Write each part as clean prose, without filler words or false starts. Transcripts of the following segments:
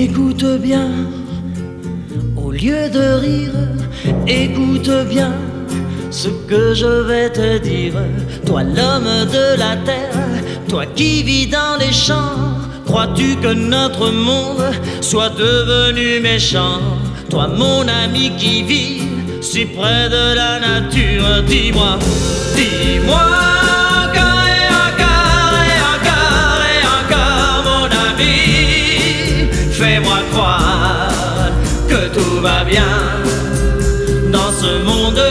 Écoute bien, au lieu de rire, écoute bien ce que je vais te dire. Toi l'homme de la terre, toi qui vis dans les champs, crois-tu que notre monde soit devenu méchant? Toi mon ami qui vis si près de la nature, dis-moi, dis-moi encore et encore et encore et encore mon ami, fais-moi croire que tout va bien dans ce monde.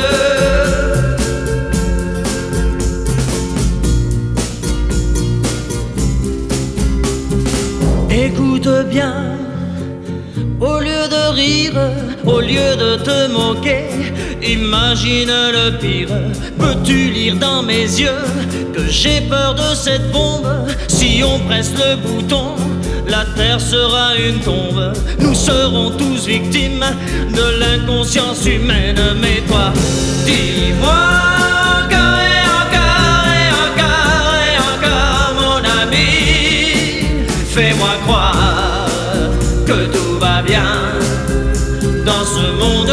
Écoute bien, au lieu de rire, au lieu de te moquer, imagine le pire. Peux-tu lire dans mes yeux que j'ai peur de cette bombe? Si on presse le bouton, la terre sera une tombe. Nous serons tous victimes de l'inconscience humaine. Mais toi, dis-moi encore et encore et encore et encore mon ami, fais-moi croire que tout va bien dans ce monde.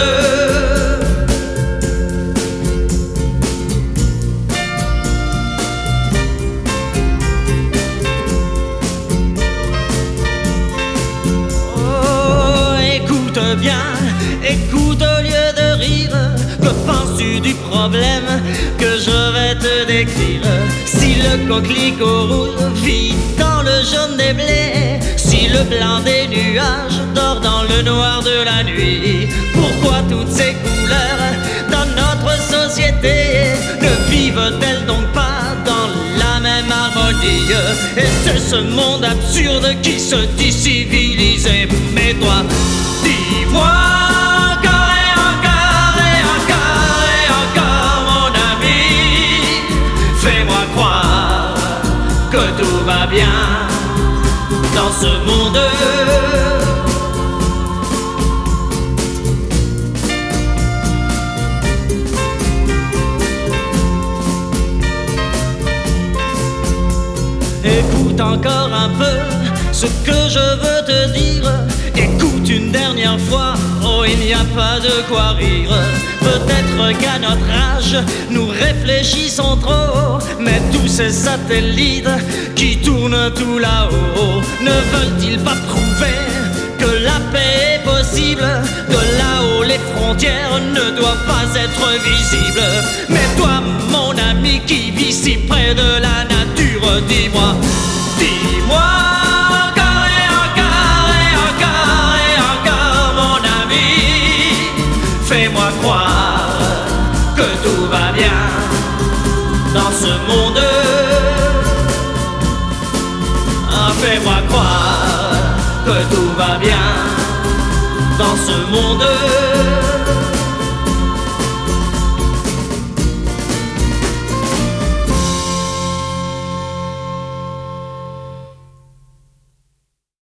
Oh, écoute bien, écoute au lieu de rire. Que penses-tu du problème que je vais te décrire? Si le coquelicot rouge vit dans le jaune des blés, si le blanc des nuages dort dans le noir de la nuit, pourquoi toutes ces couleurs dans notre société ne vivent-elles donc pas dans la même harmonie? Et c'est ce monde absurde qui se dit civilisé. Mais toi, dis-moi encore et encore et encore et encore mon ami, fais-moi croire que tout va bien dans ce monde. Écoute encore un peu ce que je veux te dire. Écoute une dernière fois, oh il n'y a pas de quoi rire. Peut-être qu'à notre âge, nous réfléchissons trop, mais tous ces satellites qui tournent tout là-haut, ne veulent-ils pas prouver que la paix est possible? De là-haut, les frontières ne doivent pas être visibles. Mais toi, mon ami qui vis si près de la nature, dis-moi, dis-moi encore et encore et encore et encore mon ami, fais-moi croire que tout va bien dans ce monde. Ah, fais-moi croire que tout va bien dans ce monde.